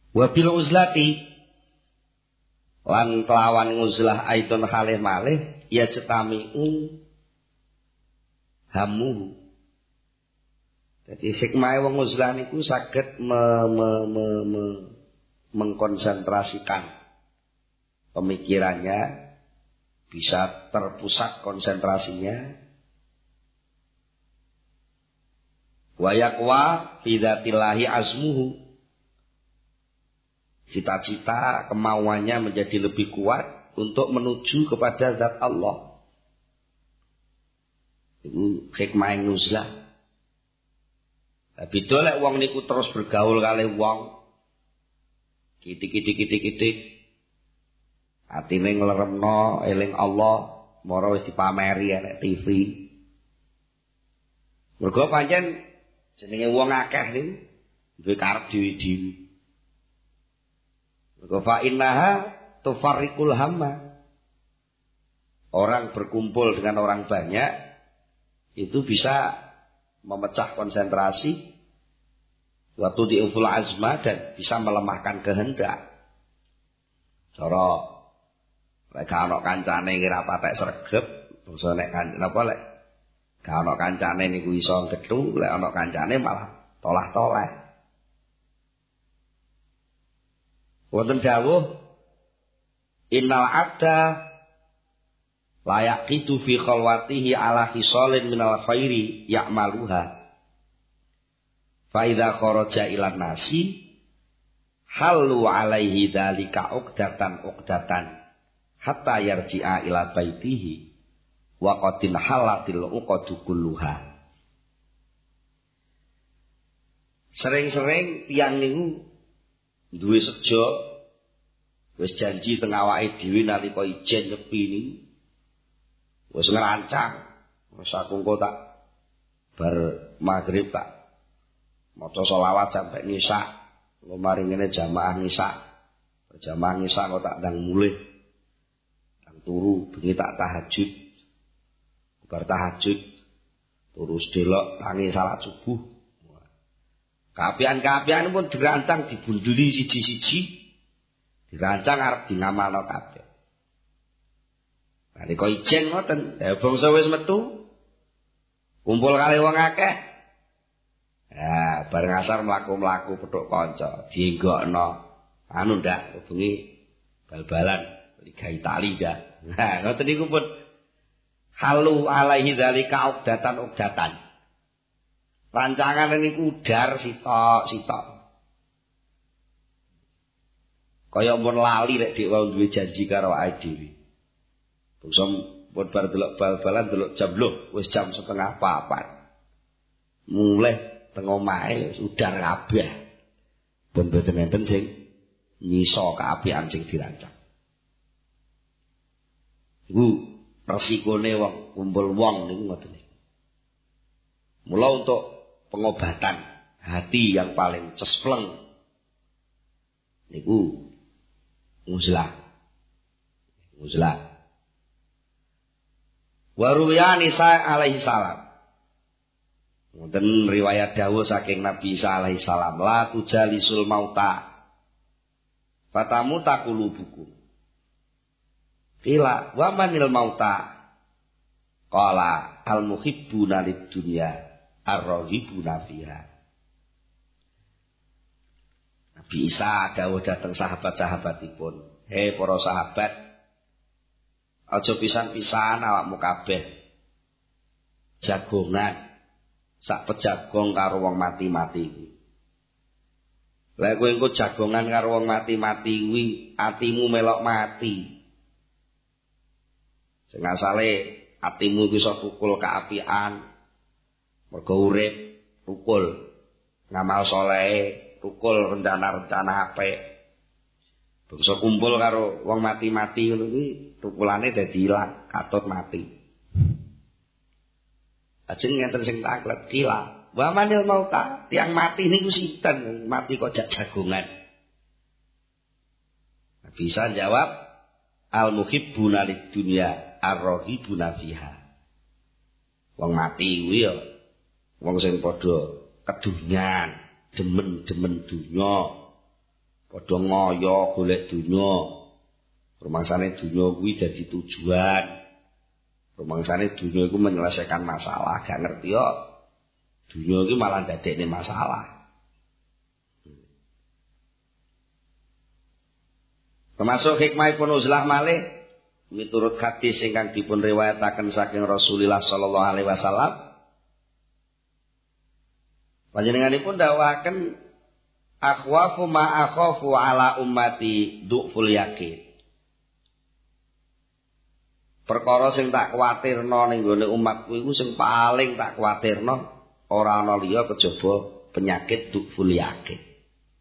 Wa bil uzlati lan kelawan nguzlah aidon halih malih ya cetamiu hamu. Jadi hikmah wong uzlah niku saged mengkonsentrasikan pemikirannya, bisa terpusat konsentrasinya. Wa yaqwa fi dzatillahi azmuhu. Cita-cita kemauannya menjadi lebih kuat untuk menuju kepada zat Allah. Itu hikmah nuzlah. Tapi dolek wong niku terus bergaul kali wong kitik. Atine ngleremno eling Allah, mara wis dipameri nek TV. Mergo pancen jenenge wong akeh niku duwe karep dhewe-dhewe. Mergo fa innaha tufarriqul hamma. Orang berkumpul dengan orang banyak itu bisa memecah konsentrasi, waktu diuful azma, dan bisa melemahkan kehendak. Cara lek gak ana kancane kira patek sregep, bangsa nek kancane napa lek gak ana kancane niku iso gethu, lek ana kancane malah tolah-toleh. Wonten dawuh innal abda layaqitu fi khalwatihi ala khisalin minal khairi ya'maluha fa idza kharaja ilan nasi halu alaihi dzalika uqdatan hatta yarji'a ila baitihi wa qatin halatil uqadu kulluha. Sering-sering tiyang niku duwe sejo wis janji teng awake dhewe nalika ijen nyepi niku wis ngerancang, wis aku engko tak bar maghrib tak maca selawat sampai ngisak, engko mari ngene jamaah ngisak, berjamaah ngisak kok tak ndang mulih, ndang turu bengi tak tahajud, bar tahajud turu delok tangi salat subuh. Kaapian-kaapian pun dirancang dibunduli siji-siji, dirancang arep dinamalno kabeh. Nalika ijen ngoten, bangsa wis metu, kumpul kali wong akeh. Ya, bareng asar mlaku-mlaku petuk kanca, dienggokno. Anu ndak bengi bal-balan Liga Italia dah. Nah, ngoten niku pun halu alaihi dzalika uqdatan. Rancangan niku dar sitok. Kaya mun lali lek dhek wau duwe janji karo awake dhewe. Bangsa pun bar delok bal-balan delok jam lho, wis jam 3:30. Mulih teng omahe udar kabeh. Pun mboten enten sing nyiso kaapian sing dirancang. Iku resikone wong kumpul wong niku ngoten niku. Mula untuk pengobatan hati yang paling cespleng niku uzlah. Waruya Nisa alaihi salam. Wonten riwayat dawuh saking Nabi Isa alaihi salam, la tujalisul mauta fatamu taqulubukum. Qila wa manil mauta? Qala al muhibbuna lid dunya ar-rahibuna fiha. Nabi Isa dawuh dhateng sahabat-sahabatipun, "Hei para sahabat, aja pisan-pisan awakmu kabeh jagongan sak pejagong karo wong mati-mati kuwi. Lek kowe engko jagongan karo wong mati-mati kuwi, atimu melok mati. Sing asale atimu iso tukul kaapian, mergo urip tukul ngamal saleh, tukul rencana-rencana apik. Bangsa kumpul karo wong mati-mati ngono kuwi tukulane dadi ilang, katut mati. Ajeng ngenten sing taklet kila, wa manil mauta, tiyang mati niku sinten? Mati kok jak jagongan. Bisa jawab, al muhibbuna lid dunya ar-rahibuna fiha. Wong mati kuwi ya wong sing padha kedunyan, demen-demen dunya, padha ngoyo golek dunya. Rumangsane dunya kuwi dadi tujuan. Rumangsane dunya iku menyelesaikan masalah, gak ngerti yo. Dunya iki malah dadekne masalah. Termasuk hikmahipun uzlah malih miturut hadis ingkang dipun riwayataken saking Rasulullah sallallahu alaihi wasallam. Panjenenganipun dawuhaken akhwafu ma akhafu ala ummati du'ful yakin. Perkara sing tak kuwatirno ning gone umatku iku sing paling tak kuwatirno ora ana liya kejaba penyakit du'ful yakin.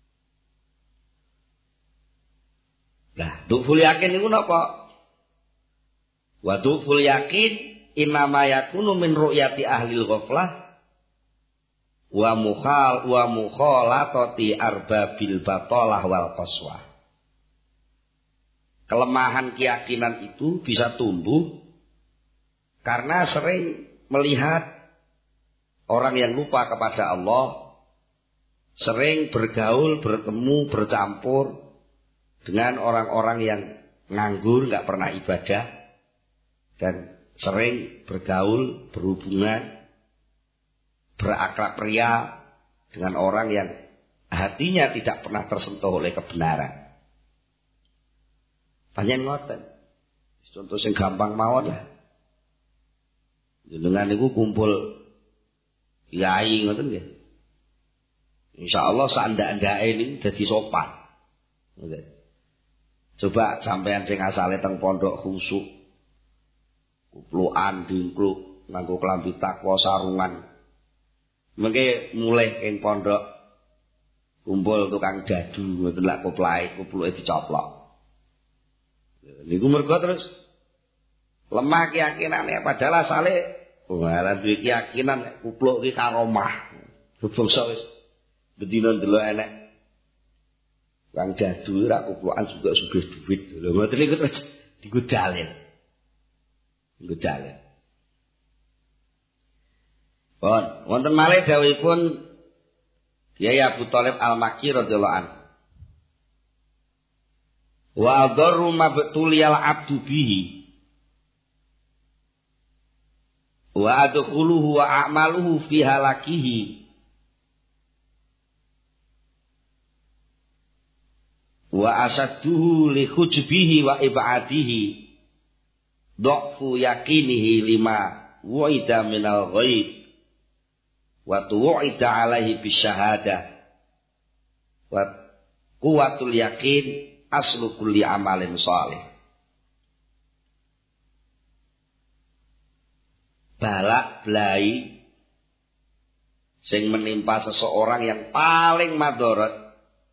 Lah, du'ful yakin niku napa? Wa du'ful yakin innama yakunu min ru'yati ahlil ghaflah wa mukhalatati arbabil batalah wal qaswah. Kelemahan keyakinan itu bisa tumbuh karena sering melihat orang yang lupa kepada Allah, sering bergaul, bertemu, bercampur dengan orang-orang yang nganggur, nggak pernah ibadah, dan sering bergaul, berhubungan, berakrab ria dengan orang yang hatinya tidak pernah tersentuh oleh kebenaran. Panjen ngoten. Contoh sing gampang mawon lah. Jenengan niku kumpul kiai ngoten nggih. Insyaallah sandak-ndake niku dadi sopan. Ngoten. Coba sampean sing asale teng pondok khusuk, kuplukan dingkluk, nganggo klambi takwa sarungan. Mengke mulih ing pondok kumpul tukang dadu ngoten lak kupluke dicoplok. Niku mergo terus lemah keyakinane padahal asale ora duwe keyakinan nek kupluk iki karomah. Bangsa wis bedina ndelok enek Kang dadu ra kuplukan juga sugih duit. Lho ngoten niku terus dienggo dalil. Dienggo dalil. Pun wonten malih dawuhipun Kyai Abu Thalib Al-Makki radhiyallahu anhu. Wa adarru mabtuliyal abdu bihi wa adkhuluhu wa a'maluhu fi halakihi wa asadduhu li khujbihi wa ibadihi dha'fu yakinihi lima wa'ida minal ghaib wa tu'ida alaihi bisyahadah wa quwwatul yakin aslu kulli amalin shalih. Balak blai sing menimpa seseorang yang paling madharat,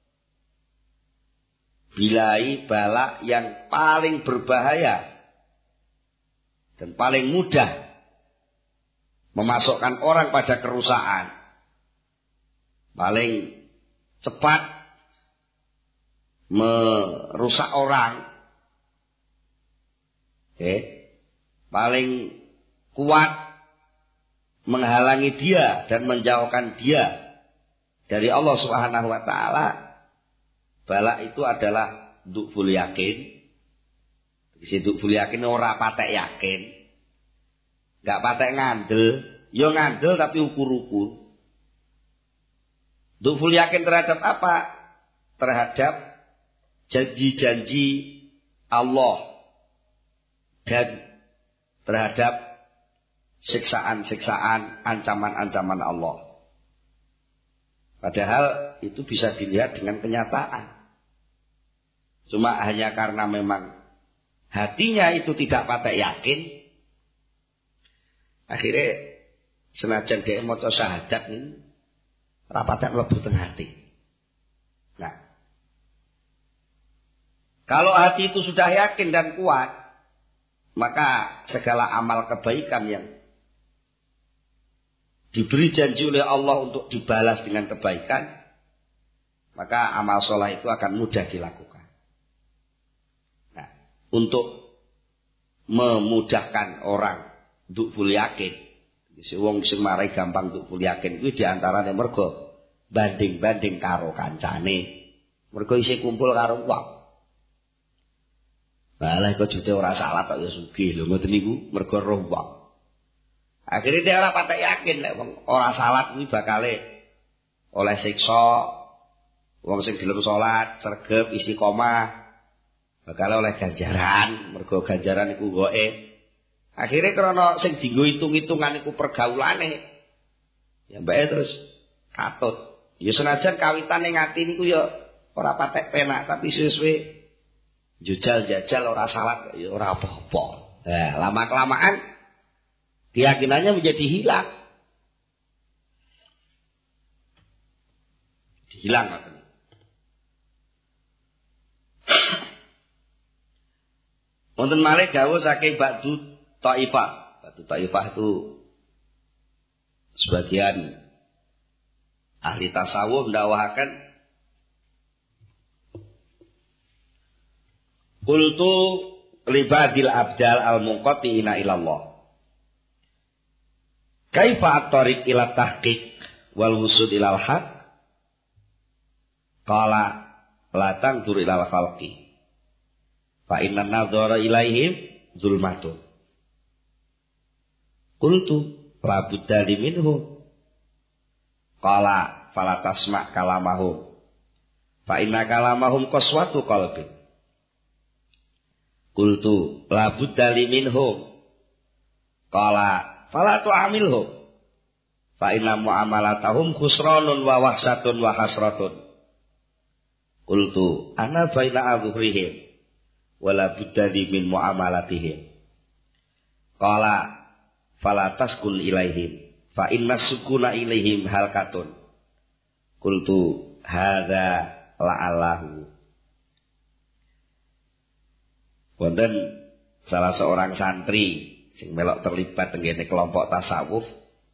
bilai balak yang paling berbahaya dan paling mudah memasukkan orang pada kerusakan, paling cepat merusak orang, paling kuat menghalangi dia dan menjauhkan dia dari Allah Subhanahu wa taala. Balak itu adalah du'ful yakin. Isi du'ful yakin ora patek yakin. Enggak patek ngandel, yo ngandel tapi ukur-ukur. Du'ful yakin terhadap apa? Terhadap janji-janji Allah dan terhadap siksaan-siksaan, ancaman-ancaman Allah. Padahal itu bisa dilihat dengan kenyataan. Cuma hanya karena memang hatinya itu tidak patek yakin, akhirnya senajan dia maca syahadat ini rapatek mlebu teng hati. Nah, kalau hati itu sudah yakin dan kuat, maka segala amal kebaikan yang diberi janji oleh Allah untuk dibalas dengan kebaikan, maka amal soleh itu akan mudah dilakukan. Nah, untuk memudahkan orang du'ful yakin, wong sing marai gampang du'ful yakin kuwi diantarane mergo banding-banding karo kancane. Mergo isih kumpul karo wong. Malah kok jute ora salat kok ya sugih lho ngoten niku mergo roh wong. Akhire dia ora patek yakin nek wong ora salat kuwi bakale oleh siksa. Wong sing gelem salat, sregep, istiqomah bakal oleh ganjaran, mergo ganjaran iku gaib. Akhire krana sing dienggo hitung-hitungan iku pergaulane. Ya mbake terus katut. Ya senajan kawitane ngati niku ya ora patek penak, tapi suwe-suwe jajal ora salat ya ora apa-apa. Nah, lama-kelamaan keyakinannya menjadi hilang. Hilang ngoten. Wonten malih dawuh saking Ba'du Thaifah. Ba'du Thaifah itu sebagian ahli tasawuf mendakwakan qultu libadil abdal al-munqati'ina ilallah. Kaifa at-tariq ila tahqiq wal wusud ilal haq? Qala la tanzur ilal khalqi. Fa inna nadhara ilaihim zulmatun. Qultu la budda minhu. Qala fala tasma' kalamahum. Fa inna kalamahum qaswatu qalbi. Qultu la budda minhu. Qala fala tu'amilhu. Fa inna mu'amalatahum khusranun wa wahsatun wa hasratun. Qultu ana baina adhuhrihim wala budda min muamalatihim. Qala fala taskun ilaihim fa inna sukuna ilaihim halkatun. Qultu hadza la'allahu. Wonten salah seorang santri sing melok terlibat tenggene kelompok tasawuf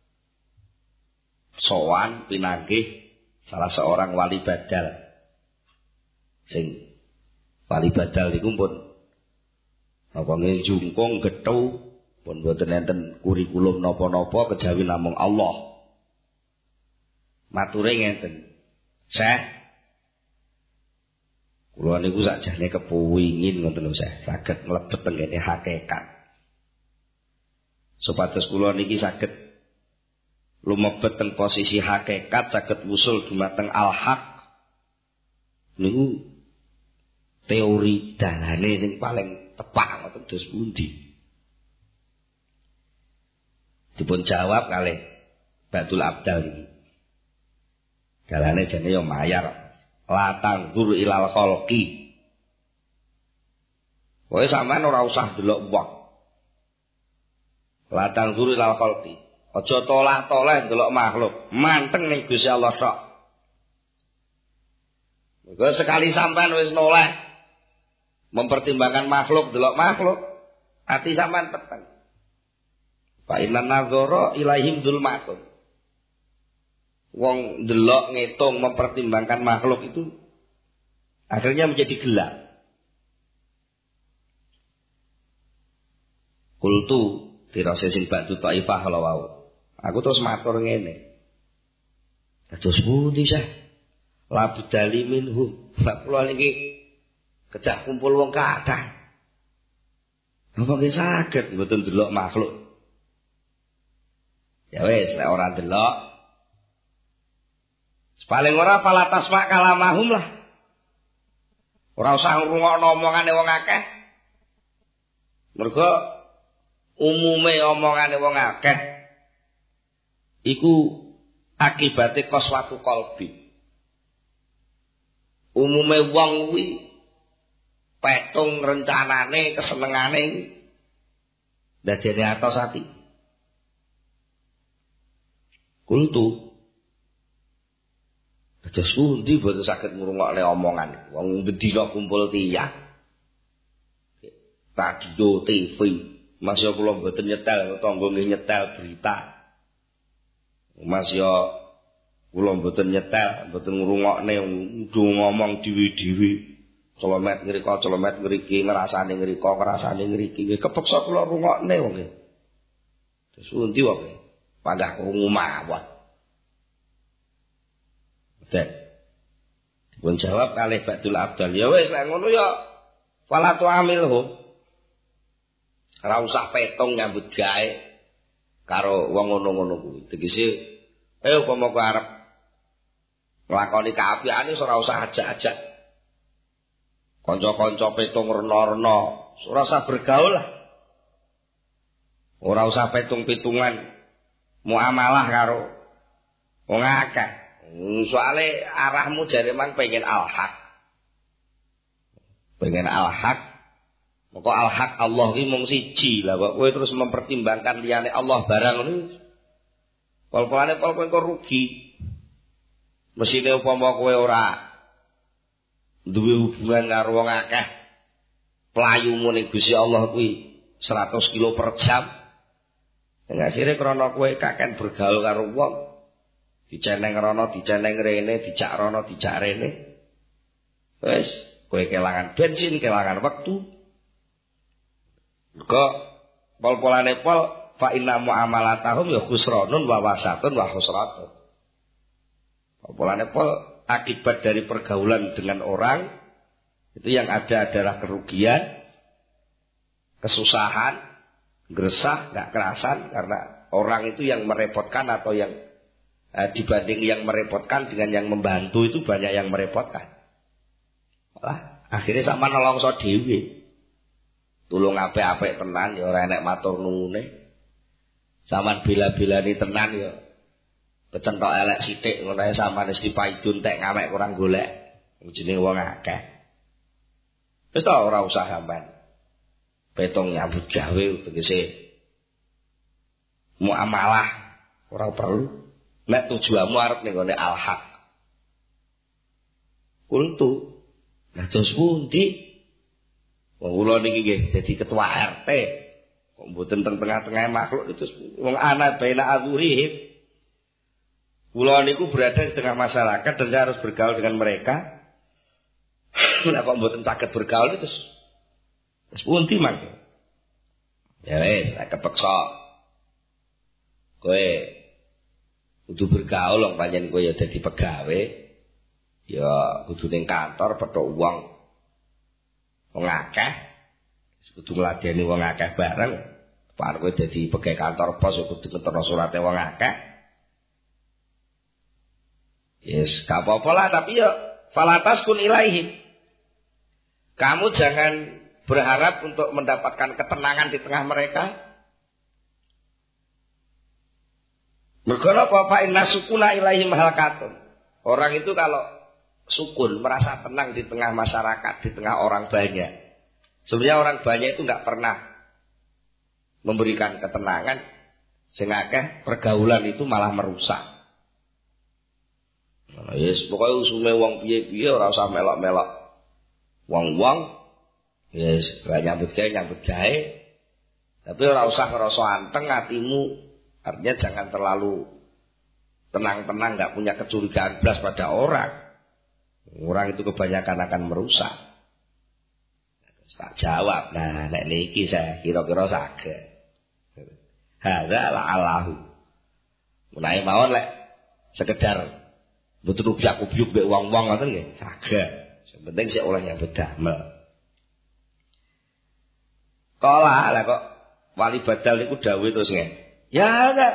sowan pinanggih salah seorang wali badal. Sing wali badal niku pun napa nggih jungkung gethu pun boten enten kurikulum napa-napa kejawi namung Allah. Mature ngenten. Syekh kula niku sakjane kepengin ngoten lho Syekh, saged mlebet tenggene hakikat. Supados kula niki saged lumebet teng posisi hakikat, saged wusul dumateng al-haq. Niku teori dalane sing paling tepak ngoten dos pundi. Dipun jawab kalih Ba'dul Abdal iki. Dalane jane yo mayar. La tanzur ilal khalqi. Kowe sampean ora usah delok wong. La tanzur ilal khalqi. Aja tolah-toleh delok makhluk, manteng ning Gusti Allah tok. Mergo sekali sampean wis noleh mempertimbangkan makhluk, delok makhluk, ati sampean peteng. Fa inna nadhara ilaihim zulmatun. Wong delok ngitung mempertimbangkan makhluk itu akhirnya menjadi gelap. Kultu dirase sing Ba'du Thaifah kala wau. Aku terus matur ngene. Dados pundi Syekh? La budali minhu. Lah kula niki kejak kumpul wong kathah. Napa nggih saged mboten delok makhluk. Ya wis nek ora delok paling ora fala tasma' kalamahum lah. Ora usah ngrungokno omongane wong akeh. Mergo umume omongane wong akeh iku akibate qaswatu qalbi. Umume wong kuwi petung rencanane kesenengane dadene atos ati. Kultu dados pundi boten saged ngrungokne omongan wong bendina kumpul tiyang. Radio TV Mas yo kula mboten nyetel tangga nggih nyetel berita. Mas yo kula mboten nyetel, mboten ngrungokne ngomong dhewe-dhewe. Colomet ngrika, colomet ngriki, ngrasane ngrika, ngrasane ngriki. Nggih kepeksa kula rungokne wong nggih. Terus pundi wong nggih? Panggah krungu mawon. Pun jawab kalih Ba'dul Abdal, ya wis lek ngono ya fala tu'amilhu. Ora usah petung nyambut gawe karo wong ngono-ngono kuwi. Tegese upama kowe arep nglakoni kaapiane ora usah ajak-ajak kanca-kanca petung rena-rena, ora usah bergaul lah. Ora usah petung-petungan muamalah karo wong akeh. Soale arahmu jare mang pengen al-haq. Pengen al-haq. Moko al-haq Allah ki mung siji lah kok kowe terus mempertimbangkan liyane Allah barang ngono. Pol-polane pol kowe kok rugi. Mesine upama kowe ora duwe hubungan karo wong akeh, playumu ning Gusti Allah kuwi 100 kilo per jam. Ning akhire krana kowe kaken bergaul karo wong, diceneng rono, diceneng rene, dijak rono, dijak rene. Wis, kowe kelangan bensin, kelangan wektu. Kok pol-polane pol fa inna muamalatahum ya khusranun wa wasatun wa khusratun. Pol-polane pol akibat dari pergaulan dengan orang itu yang ada adalah kerugian, kesusahan, gersah, enggak kerasan karena orang itu yang merepotkan atau yang dibanding yang merepotkan dengan yang membantu itu banyak yang merepotkan. Malah akhirnya sama nolongso dhewe. Tulung apik-apik tenan ya ora enek matur nuwune. Saman bila-bilani tenan ya kecentok elek sithik ngono ae sampean wis dipaidun tek ngamek kurang golek. Jenenge wong akeh. Wis ta ora usah sampean petong nyambut gawe tegese muamalah ora perlu. Nek tujuanmu arep ning gone al-haq. Kultu. Lah terus pundi? Wong kula niki nggih dadi ketua RT. Kok mboten teng tengah-tengah makhluk itu wong ana baina azurihim. Kula niku berada di tengah masyarakat dan saya harus bergaul dengan mereka. Nek kok mboten saged bergaul itu wis pundi mangke. Ya wis, nek kepeksa kowe kudu bergaul wong pancen kowe ya dadi pegawe. Ya kudu ning kantor petuk wong akeh. Kudu ngladeni wong akeh bareng. Pak kowe dadi pegawai kantor pos kudu ngetokno surate wong akeh. Yes, gak apa-apa lah tapi ya falatas kun ilaihim. Kamu jangan berharap untuk mendapatkan ketenangan di tengah mereka. Mergo apa fa inna sukuna ilaihim halakatun. Orang itu kalau sukun merasa tenang di tengah masyarakat, di tengah orang banyak. Sebenarnya orang banyak itu enggak pernah memberikan ketenangan. Sing akeh pergaulan itu malah merusak. Nah, yes, pokoknya usume wong piye-piye ora usah melok-melok. Wong-wong yes, gak nyambut gawe. Tapi ora usah ngerasa anteng atimu. Artinya jangan terlalu tenang-tenang, enggak punya kecurigaan blas pada orang. Orang itu kebanyakan akan merusak. Tak jawab. Nah, nek niki saya kira-kira saged. Hadza la'allahu. Menawi mawon lek sekedar mboten ubyak-ubyuk mbek wong-wong ngoten nggih, saged. Sing penting sik oleh yang bedamel. Kala lah kok wali badal niku dawuh terus nggih. Ya enggak.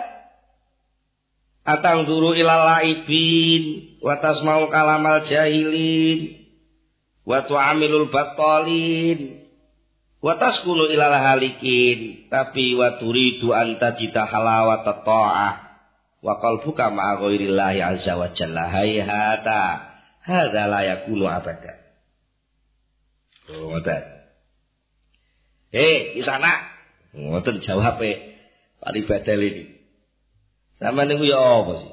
Atang duru ilal laibin wa tasmau kalamal jahilin wa tu'amilul battalin wa taskunu ilal halikin tapi wa turidu an tajida halawata ta'ah wa qalbuka ma'a ghairillahi azza wa jalla hayhata hadza la yakunu abada. Oh ngoten. Di sana ngoten jawabe Pak Badal ini. Sampeyan niku ya apa sih?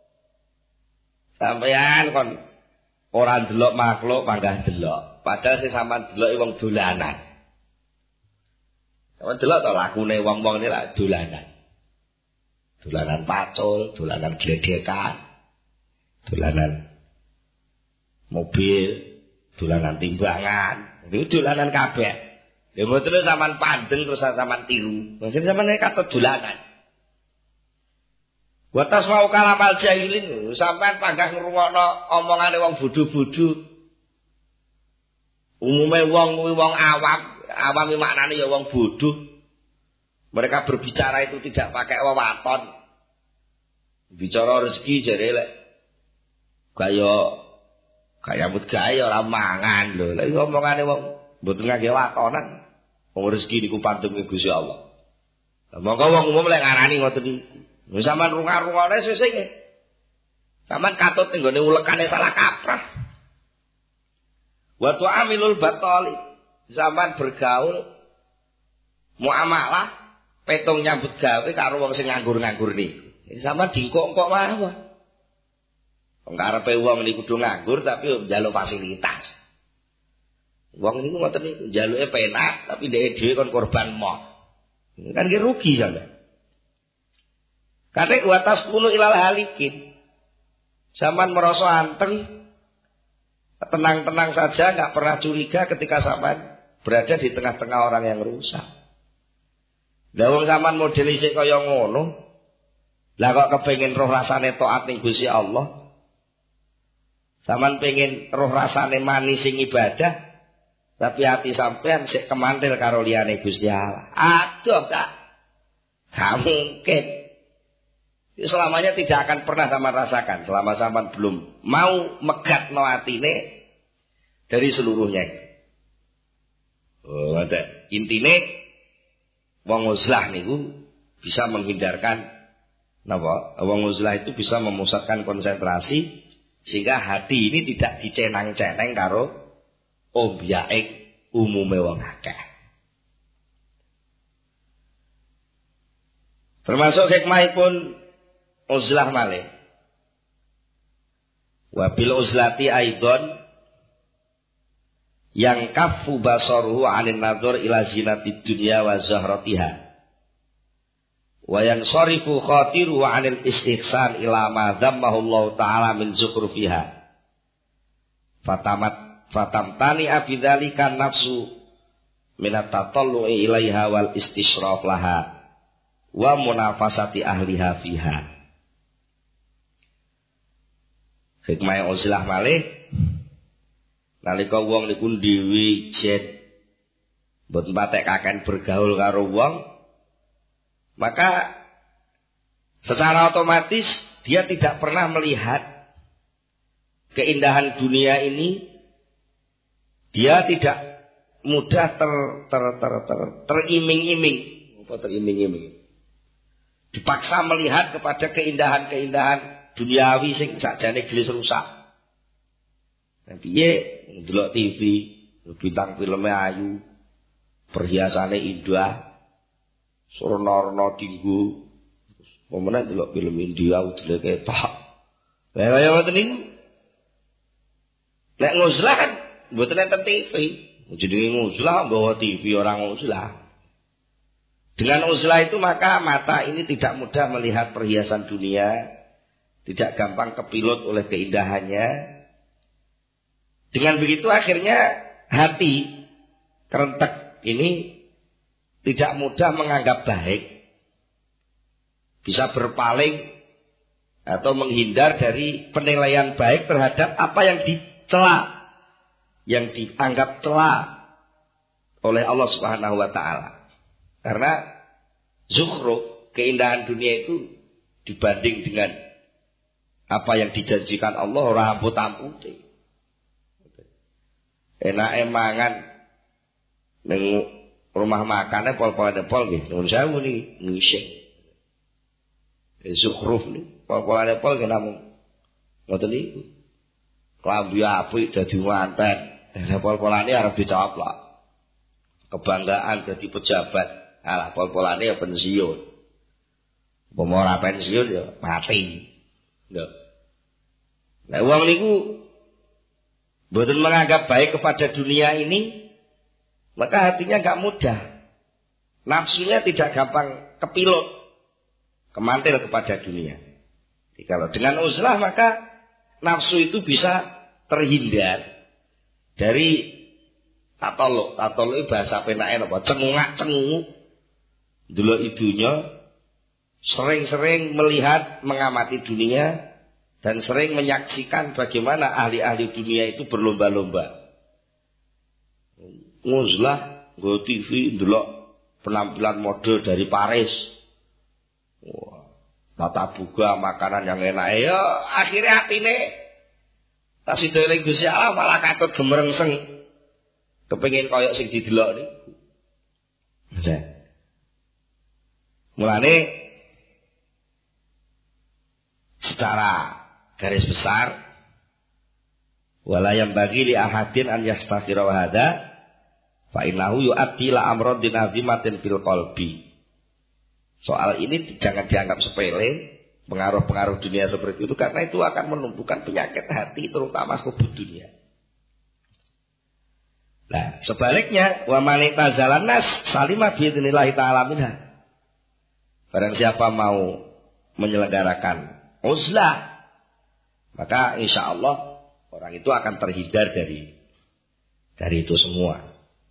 Sampeyan kon ora ndelok makhluk panggah delok. Padahal sing sampean deloki wong dolanan. Sampeyan delok to lakune wong-wong iki lak dolanan. Dolanan pacul, dolanan gledekan, dolanan mobil, dolanan timbangan. Niku dolanan kabeh. Lha mboten sampean pandeng terus sampean tiru. Maksud sampean katut dolanan. Watas mau kalamal jahilin sampean panggah ngrungokno omongane wong bodho-bodho. Umume wong kuwi wong awam, awam iki maknane ya wong bodoh. Mereka berbicara itu tidak pakai wewaton. Bicara rezeki jare lek gaya nyambut gawe ora mangan lho. Lek omongane wong mboten ngangge watonan. Wong rezeki niku pantunge Gusti Allah. Lah monggo wong umum lek ngarani ngoten niku. Wis sampean runga-rungane sesuk. Sampeyan katut ning gone ulekane salah kaprah. Wa tu'amilul batali. Sampeyan bergaul muamalah petung nyambut gawe karo wong sing nganggur-nganggur niku. Sampeyan dingkok-kok mawon. Wong karepe wong niku kudu nganggur tapi njaluk fasilitas. Wong niku ngoten niku, njaluke penak tapi dhek dhewe kon korban moh. Kan ki rugi sampeyan. Kate wa tasqulu ilal halikin. Sampeyan merasa anteng, tenang-tenang saja, enggak pernah curiga ketika sampeyan berada di tengah-tengah orang yang rusak. Lah wong sampean model isih kaya ngono. Lah kok kepengin roh rasane taat ning Gusti Allah. Sampeyan pengen roh rasane manis sing ibadah, tapi hati sampean sik kemantil karo liyane Gusti Allah. Aduh, Cak. Gak mungkin. Selamanya tidak akan pernah sampean rasakan selama sampean belum mau megatno atine dari seluruhnya. Oh, intine wong uzlah niku bisa menghindarkan napa? Wong uzlah itu bisa memusatkan konsentrasi sehingga hati ini tidak dicenang-ceneng karo obyek umume wong akeh. Termasuk hikmahipun uzlah malih. Wa bil uzlati aidon yang kafu basaruhu 'anil nadhar ila zinatid dunya wa zahratiha. Wa yansarifu khatiru 'anil istihsan ila ma dzammahu Allah taala min zukhrufiha. Fatamtani abidzalika nafsu min at-tatallu'i ilaiha wal istishraf laha wa munafasati ahliha fiha. Hikmah uzlah malih nalika wong niku dhewe jet mboten patek kaken bergaul karo wong, maka secara otomatis dia tidak pernah melihat keindahan dunia ini. Dia tidak mudah teriming-iming. Apa teriming-iming? Dipaksa melihat kepada keindahan-keindahan duniawi sing sakjane gelis rusak. Nah, piye ndelok TV, bintang filme ayu, perhiasane indah, surna-orna dinggo. Pemenang ndelok film India udele ketok. Lah kaya ngoten niku. Nek nguzlah kan mboten enten TV. Jenenge nguzlah nggawa TV orang nguzlah. Dengan uzlah itu maka mata ini tidak mudah melihat perhiasan dunia, tidak gampang kepilut oleh keindahannya. Dengan begitu akhirnya hati kerentek ini tidak mudah menganggap baik, bisa berpaling atau menghindar dari penilaian baik terhadap apa yang dicela, yang dianggap cela oleh Allah Subhanahu wa taala. Karena zukhruf, keindahan dunia itu dibanding dengan apa yang dijanjikan Allah ora amput-amputi. Enake mangan ning rumah makane pol-polane pol nggih. Nuwun sewu niki ngising. Zukhruf niki pol-polane pol nggih namung ngoten niku. Klambi apik dadi manten. Pol-polane arep dicoplok. Kebanggaan jadi pejabat. Alah pol-polane ya pensiun. Umpama ora pensiun ya mati. Lho. Lah wong niku mboten menganggap baik kepada dunia ini, maka hatinya enggak mudah. Nafsunya tidak gampang kepilut, kemantil kepada dunia. Jadi kalau dengan uzlah maka nafsu itu bisa terhindar dari tatoluk. Tatoluk bahasa penake napa? Cengungak-cengunguk. Delok ibunya, sering-sering melihat, mengamati dunia, dan sering menyaksikan bagaimana ahli-ahli dunia itu berlomba-lomba Nguzlah nggo TV ndelok penampilan mode dari Paris. Wah, tata buga makanan yang enak. Ya akhirnya hatine tak sida eling Gusti Allah malah katut gemrengseng. Kepengin koyok sing didelok niku. Mulane secara garis besar wala yang bagi li ahadin an yastaghfira wa hada fa innahu yu'addi la amradin azimatin fil qalbi. Soal ini jangan dianggap sepele, pengaruh-pengaruh dunia seperti itu, karena itu akan menumbuhkan penyakit hati terutama hubud dunia. Nah, sebaliknya wa man tazalan nas salima bi idznillah taala minha. Barang siapa mau menyelenggarakan uzlah, maka insyaallah orang itu akan terhindar dari itu semua.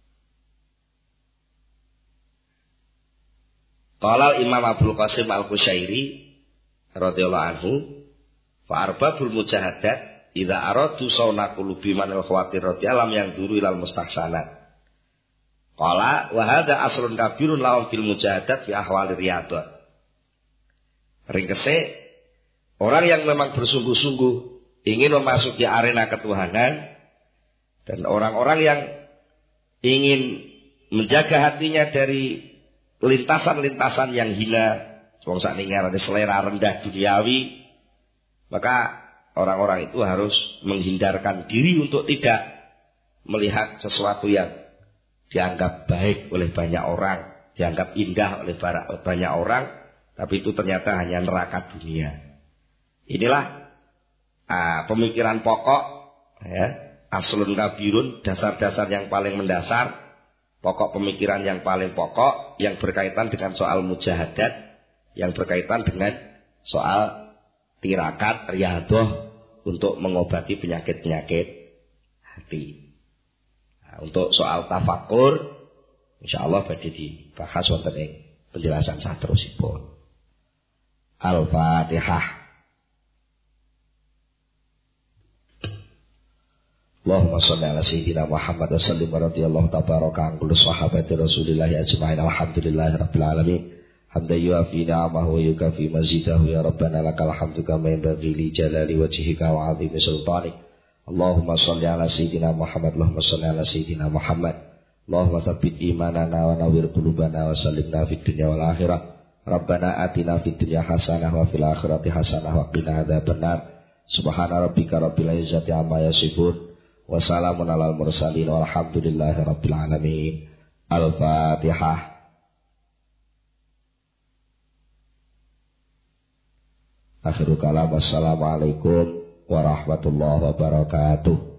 Qala Imam Abdul Qasim Al-Qushairi radhiyallahu anhu, fa arbabul mujahadat idza aradu sauna qulubi man al-khawatirati alam yang duru ilal mustahsanat. Qala wa hadza asrun kabirun lahum fil mujahadat fi ahwali riyadah. Ringkese orang yang memang bersungguh-sungguh ingin memasuki arena ketuhanan dan orang-orang yang ingin menjaga hatinya dari lintasan-lintasan yang hina, wong sakniki ngarane selera rendah duniawi, maka orang-orang itu harus menghindarkan diri untuk tidak melihat sesuatu yang dianggap baik oleh banyak orang, dianggap indah oleh banyak orang, tapi itu ternyata hanya neraka dunia. Inilah pemikiran pokok, ya, aslun kabirun, dasar-dasar yang paling mendasar, pokok pemikiran yang paling pokok yang berkaitan dengan soal mujahadat, yang berkaitan dengan soal tirakat, riyadah untuk mengobati penyakit-penyakit hati. Nah, untuk soal tafakur, insyaallah badhe dibahas wonten ing penjelasan saterusipun. Al-Fatihah. Allahumma shalli ala sayyidina Muhammad wa sallim radhiyallahu tabaraka an kulli sahabati Rasulillah ajma'in. Alhamdulillahirabbil alamin. Hamdan yuafi ni'amahu wa yukafi mazidahu ya rabbana lakal hamdu kama yanbaghi li jalali wajhika wa 'azimi sultanik. Allahumma shalli ala sayyidina Muhammad. Allahumma shalli ala sayyidina Muhammad. Allahumma tsabbit imanana wa nawwir qulubana wa sallimna fid dunya wal akhirah. Rabbana atina fid dunya hasanah wa fil akhirati hasanah wa qina adzabannar. Subhana rabbika rabbil izzati amma yasifun. Wassalamun alal mursalin walhamdulillahi rabbil alamin. Al-Fatihah. Akhirul kalam. Wassalamualaikum warahmatullahi wabarakatuh.